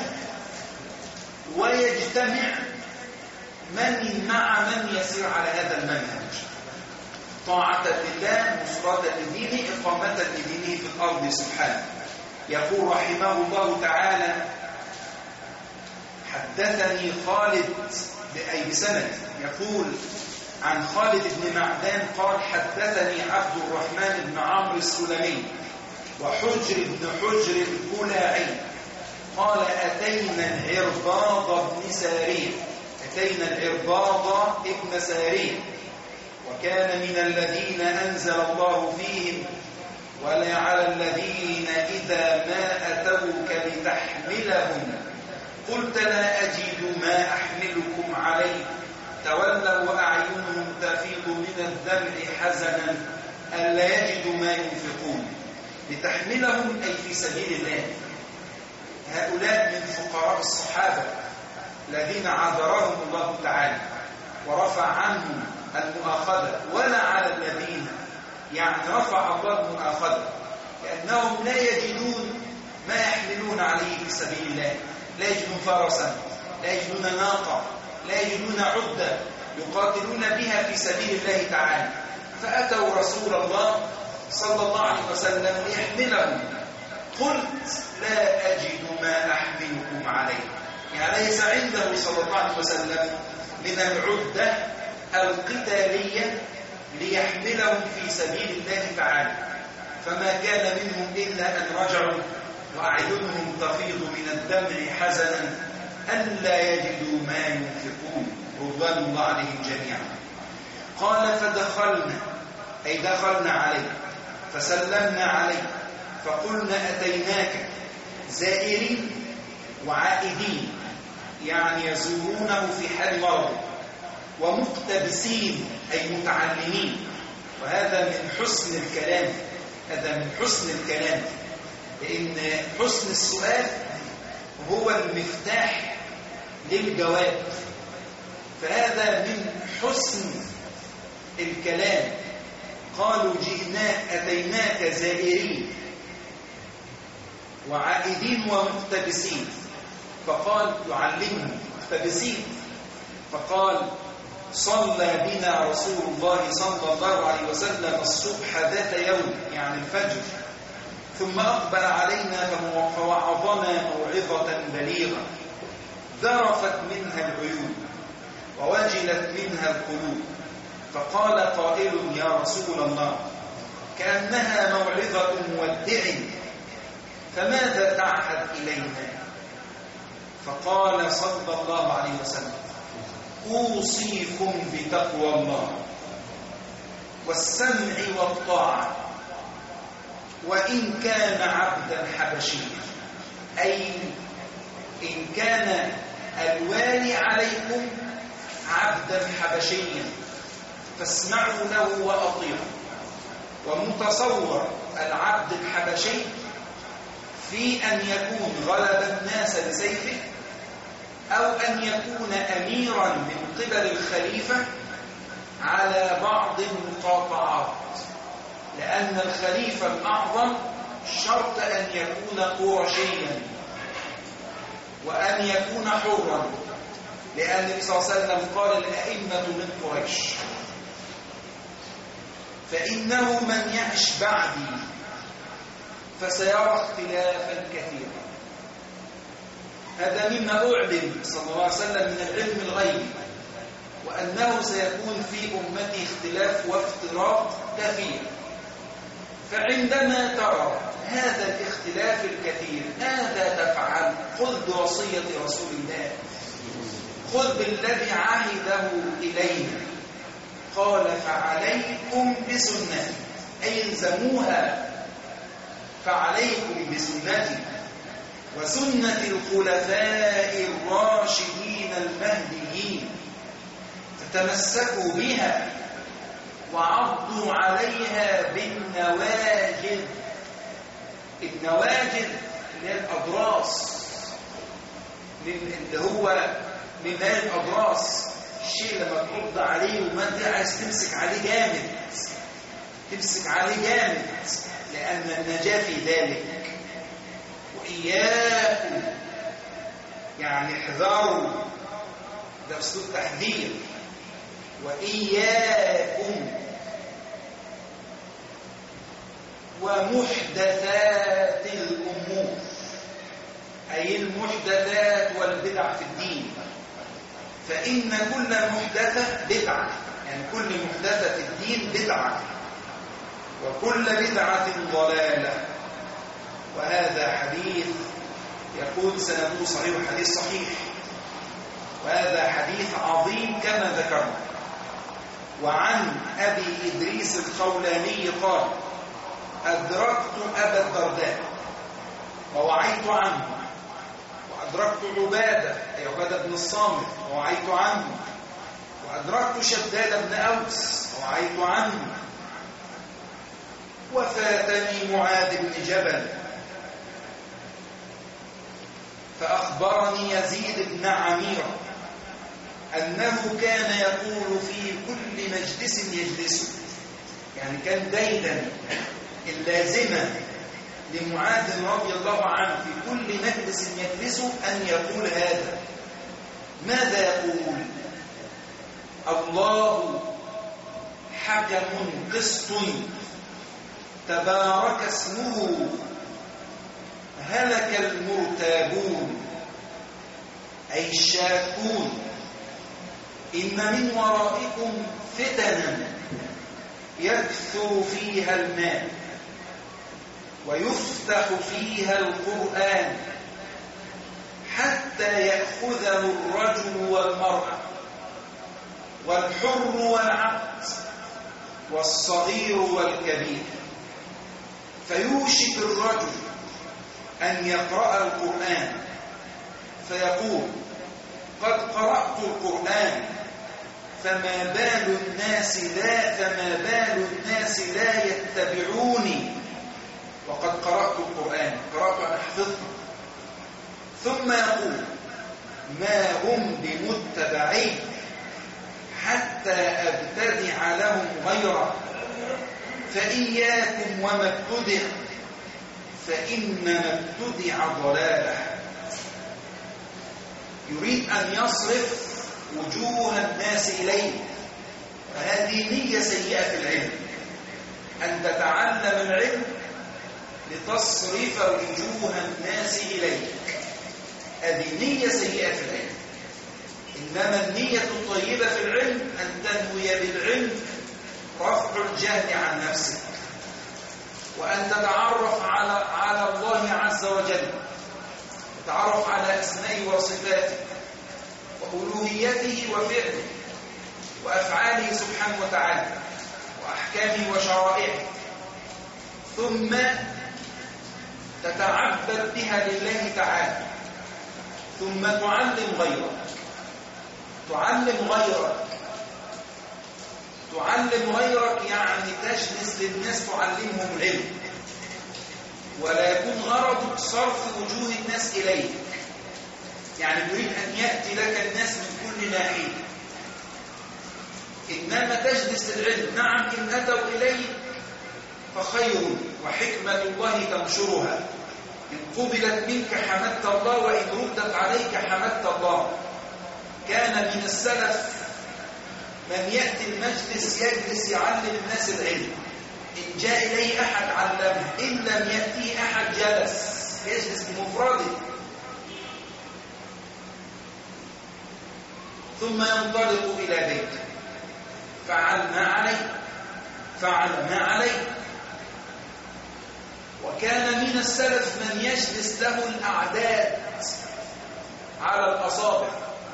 ويجتمع من مع من يسير على هذا المنهج، طاعة لله، نصرة لدينه، إقامة لدينه في الأرض سبحانه. يقول رحمه الله تعالى: حدثني خالد أي بسند، يقول عن خالد بن معدان قال: حدثني عبد الرحمن بن عمرو السلمي وحجر بن حجر الكلاعي قال: أتينا العرباض بن سارية أتينا العرباض ابن سارية وكان من الذين أنزل الله فيهم: ولا على الذين إذا ما أتوك لتحملهم قلت لا أجد ما أحملكم عليه تولوا وأعينهم تفيض من الدمع حزنا ألا يجدوا ما ينفقون. لتحملهم أي في سبيل الله. هؤلاء من فقراء الصحابة الذين عذرهم الله تعالى ورفع عنهم المؤاخذة. ولا على الذين يعني رفع الله المؤاخذة لأنهم لا يجدون ما يحملون عليه في سبيل الله، لا يجدون فرسا، لا يجدون ناقة، لا يجدون عدة يقاتلون بها في سبيل الله تعالى، فأتوا رسول الله صلى الله عليه وسلم ليحملهم. قلت لا أجد ما أحملكم عليه، يعني ليس عنده صلى الله عليه وسلم من العدة القتالية ليحملهم في سبيل الله تعالى، فما كان منهم إلا أن رجعوا وأعينهم تفيض من الدمع حزنا ألا يجدوا ما ينفقون رضوان الله عليهم جميعا. قال: فدخلنا أي دخلنا عليه فسلمنا عليه فقلنا: أتيناك زائرين وعائدين، يعني يزورونه في حال مرض، ومقتبسين أي متعلمين. وهذا من حسن الكلام هذا من حسن الكلام لأن حسن السؤال هو المفتاح للجواب، فهذا من حسن الكلام. قالوا: جئناك أتيناك زائرين وعائدين ومقتبسين، فقال يعلمهم مقتبسين، فقال: صلى بنا رسول الله صلى الله عليه وسلم الصبح ذات يوم يعني الفجر، ثم أقبل علينا فوعظنا موعظة بليغة ذرفت منها العيون ووجلت منها القلوب، فقال قائل: يا رسول الله كأنها موعظة مودع، فماذا تعهد إلينا؟ فقال صلى الله عليه وسلم: أوصيكم بتقوى الله والسمع والطاعة وإن كان عبدا حبشيا، أي إن كان الوالي عليكم عبدا حبشيا فاسمعوا له وأطيعوا. ومتصور العبد الحبشي في أن يكون غلب الناس بسيفه، أو أن يكون أميرا من قبل الخليفة على بعض المقاطعات، لأن الخليفة الأعظم شرط أن يكون قرشيا وأن يكون حرا، لأن النبي صلى الله عليه وسلم قال: الأئمة من قريش، فإنه من يعش بعدي فسيرى اختلافا كثيرا. هذا مما أعلم صلى الله عليه وسلم من العلم الغيبي، وأنه سيكون في أمتي اختلاف وافتراق كثير. فعندما ترى هذا الاختلاف الكثير ماذا تفعل؟ خذ بوصية رسول الله، خذ بالذي عهده إلينا. قال: فعليكم بسنتي، أي الزموها، فعليكم بسنتي وسنة الخلفاء الراشدين المهديين، فتمسكوا بها وعضوا عليها بالنواجذ. النواجذ اللي هي الأضراس، اللي هو من هذه الأضراس، الشيء لما تحط عليه وما انت عايز تمسك عليه جامد، تمسك عليه جامد، لأن النجاة في ذلك. وإياكم يعني احذروا، ده أسلوب تحذير. وإياكم ومحدثات الأمور، أي المحدثات والبدع في الدين، فإن كل محدثة بدعة، يعني كل محدثة الدين بدعة، وكل بدعة ضلالة. وهذا حديث يقول سنده صحيح، حديث صحيح، وهذا حديث عظيم كما ذكرنا. وعن أبي إدريس الخولاني قال: أدركت أبا الدرداء ووعيت عنه، وأدركت عبادة أي عبادة بن الصامت ووعيت عنه، وأدركت شداد بن أوس ووعيت عنه، وفاتني معاذ بن جبل. فأخبرني يزيد بن عميرة أنه كان يقول في كل مجلس يجلسه، يعني كان دايما اللازمة لمعاذ رضي الله عنه في كل مجلس يجلسه أن يقول هذا. ماذا يقول؟ الله حكم قسط تبارك اسمه، هلك المرتابون أي الشاكون، إن من ورائكم فتنا يكثر فيها الماء ويفتح فيها القرآن حتى يأخذه الرجل والمرأة والحر والعبد والصغير والكبير، فيوشك الرجل أن يقرأ القرآن فيقول: قد قرأت القرآن فما بال الناس لا فما بال الناس لا يتبعوني، وقد قرأت القرآن، قرأت أن أحفظه. ثم يقول: ما هم بمتبعين حتى أبتدع لهم غيره، فإياكم وما ابتدع، فإن ما ابتدع ضلاله. يريد أن يصرف وجوه الناس إليه، فهذه نية سيئة في العلم، أن تتعلم العلم لتصرف وجوه الناس إليك، هذه نية سيئة في العلم. إنما النية الطيبة في العلم أن تنوي بالعلم رفع الجهل عن نفسك، وأن تتعرف على على الله عز وجل، تتعرف على أسمائه وصفاته وألوهيته وفعله وأفعاله سبحانه وتعالى وأحكامه وشرائعه، ثم تتعبد بها لله تعالى، ثم تعلم غيرك تعلم غيرك تعلم غيرك يعني تجلس للناس تعلمهم العلم، ولا يكون غرضك صرف وجوه الناس إليك، يعني تريد أن يأتي لك الناس من كل ناحية، إنما تجلس للعلم. نعم إن أتوا إليك فخير، وحكمة الله تنشرها، إن قبلت منك حمدت الله، وإن ردت عليك حمدت الله. كان من السلف من يأتي المجلس يجلس يعلم الناس العلم، إن جاء إليه أحد علمه، إن لم يأتيه أحد جلس يجلس بمفرده، ثم ينطلق إلى بيته، فعل ما عليه فعل ما عليه. وكان من السلف من يجلس له الأعداد على الأصابع،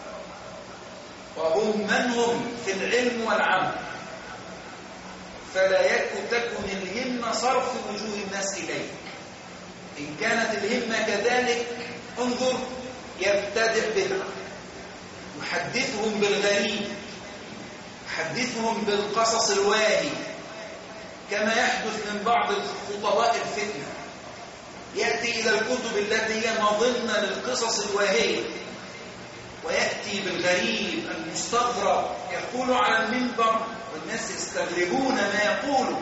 وهم من هم في العلم والعمل، فلا تكن الهمة صرف وجوه الناس إليه. إن كانت الهمة كذلك انظر يبتدع بدعة، يحدثهم بالغريب، يحدثهم بالقصص الواهي، كما يحدث من بعض خطباء الفتنة، يأتي إلى الكتب التي هي مظنة للقصص الواهية، ويأتي بالغريب المستغرب يقول على المنبر والناس يستغربون ما يقول،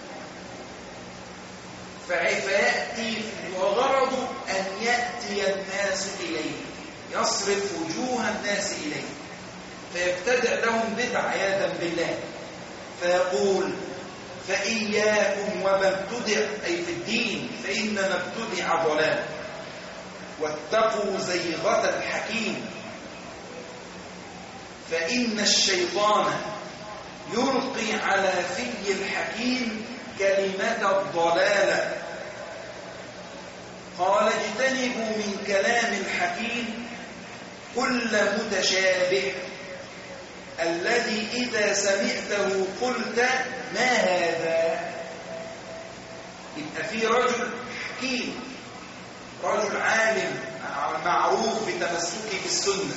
فيأتي وغرضه أن يأتي الناس إليه، يصرف وجوه الناس إليه، فيبتدع لهم بدع عياذا بالله، فيقول فإياكم وما ابتدع، أي في الدين، فإنما ابتدع ضلال، واتقوا زيغة الحكيم، فإن الشيطان يلقي على في الحكيم كلمة الضلالة. قال اجتنبوا من كلام الحكيم كل متشابه الذي إذا سمعته قلت ما هذا. يبقى في رجل حكيم، رجل عالم معروف بتمسكه بالسنة،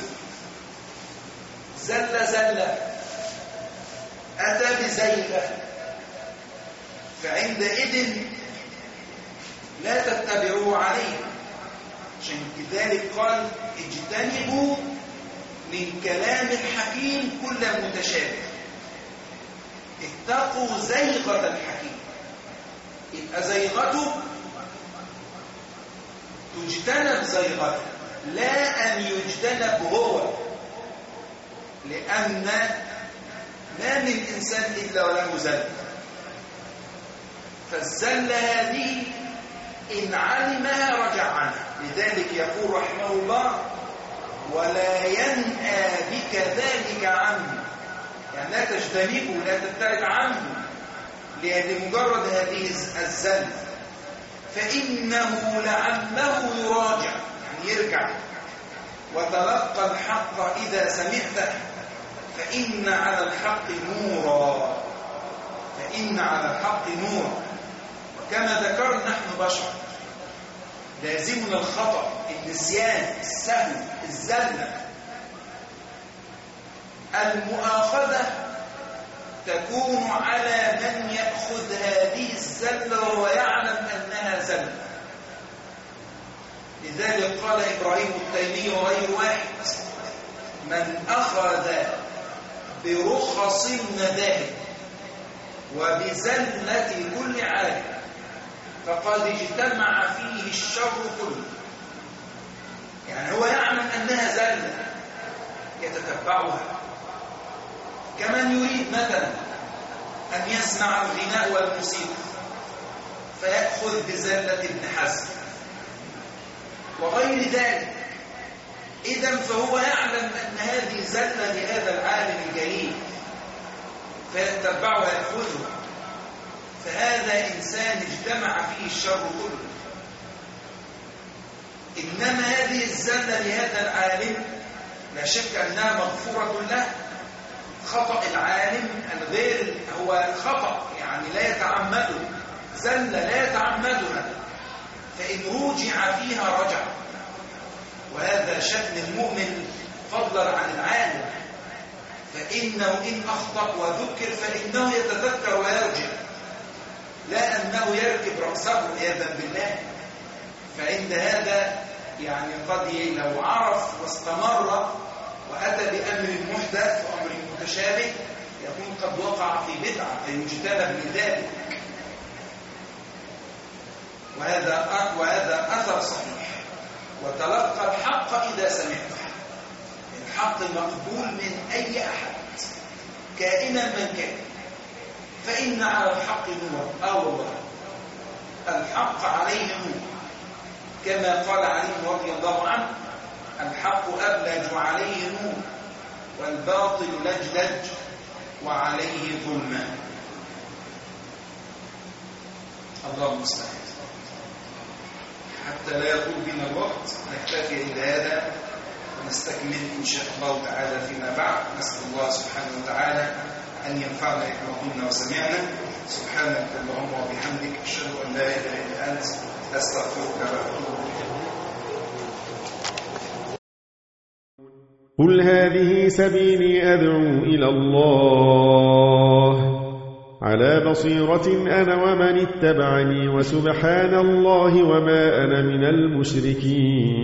زل زل أتى بزيغة، فعندئذ لا تتبعوا عليه. عشان كذلك قال اجتنبوا من كلام الحكيم كل متشابه، اتقوا زيغة الحكيم. يبقى زيغته تجتنب زيغته، لا أن يجتنب هو، لأن ما من إنسان إلا وله زل، فالزل هذه إن علمها رجع عنها. لذلك يقول رحمه الله ولا ينأى بك ذلك عنه، يعني لا تجتنبه، لا تبتعد عنه لمجرد هذه الزل، فإنه لعله يراجع، يعني يرجع. وتلقى الحق إذا سمعته فإن على الحق نورا، فإن على الحق نورا. وكما ذكرنا نحن بشر لازمنا الخطأ، النسيان، السهو، الزلة. المؤاخذة تكون على من يأخذ هذه الزلة وهو يعلم أنها زلة. لذلك قال إبراهيم التيمي وغير واحد من أخذ برخص النداه وبزلة كل عالم فقد اجتمع فيه الشر كله. يعني هو يعلم أنها زلة يتتبعها، كمن يريد مثلا أن يسمع الغناء والموسيقى فيأخذ بزلة ابن حزم وغير ذلك. إذن فهو يعلم أن هذه زلة لهذا العالم الجليل فيتبعها ويأخذها، فهذا إنسان اجتمع فيه الشر كله. إنما هذه الزلة لهذا العالم لا شك أنها مغفورة له. خطأ العالم الغير هو خطأ يعني لا يتعمده، زلة لا يتعمدها، فإن رجع فيها رجع. وهذا شأن المؤمن فضلا عن العالم، فإنه إن أخطأ وذكر فإنه يتذكر ويرجع، لا أنه يركب رأسه عياذا بالله. فعند هذا يعني قد لو عرف واستمر وأتى بأمر محدث وأمر متشابه يكون قد وقع في بدعة فيجتنب من ذلك. وهذا وهذا أثر صحيح. وتلقى الحق إذا سمعته، الحق مقبول من أي أحد كائنا من كان، فإن على الحق نور. آه والله الحق عليه نور، كما قال علي رضي الله عنه الحق أبلج وعليه نور، والباطل لجلج وعليه ظلمة. الله المستعان. حتى لا يطول بنا الوقت نكتفي إلى هذا ونستكمل إن شاء الله تعالى فيما بعد. نسأل الله سبحانه وتعالى أن ينفعنا كما قلنا وسمعنا. سبحانك اللهم وبحمدك أشهد أن لا إله إلا أنت أستغفرك وأتوب إليك. قل هذه سبيلي أدعو إلى الله على بصيرة أنا ومن اتبعني وسبحان الله وما أنا من المشركين.